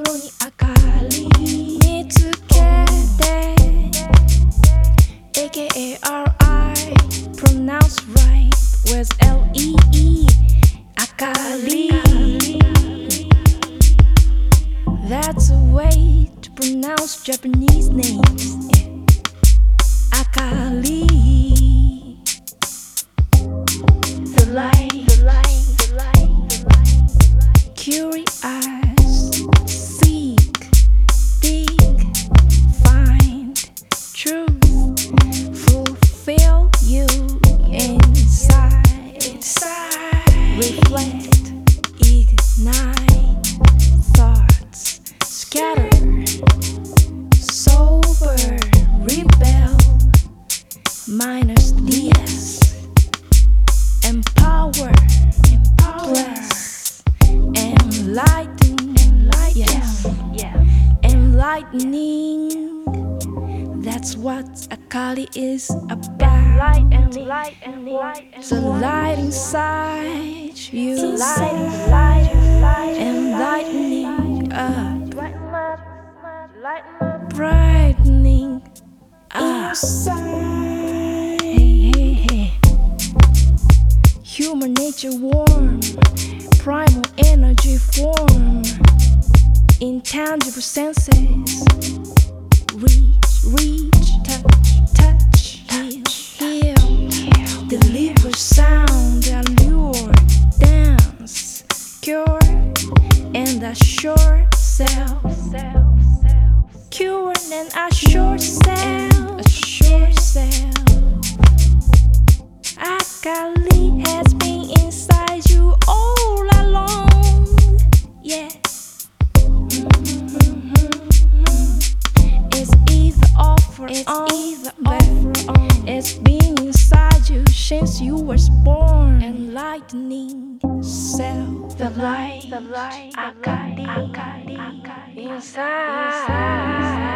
心に明かり見つけて AKARI pronounce right with LEE 明かり That's a way to pronounce Japanese names. Akali. The light, the light, the light, the light, the light. Curious, seek, dig, find truth, fulfill you inside, reflect, ignite thoughts, scatter, sober, rebel, minus DS, empower, bless, enlighten, yes, enlightening. That's what Akali is about. The light inside you, enlightening up, brightening up. Hey. Human nature warm, primal energy form, intangible senses. Reach, touch, heal, deliver sound, allure, dance, cure, and assure self. Cure and assure self. Akali has been inside you all along. Yeah. It's either offer on. It's been inside you since you was born. Enlightening self. The light, Akali, inside.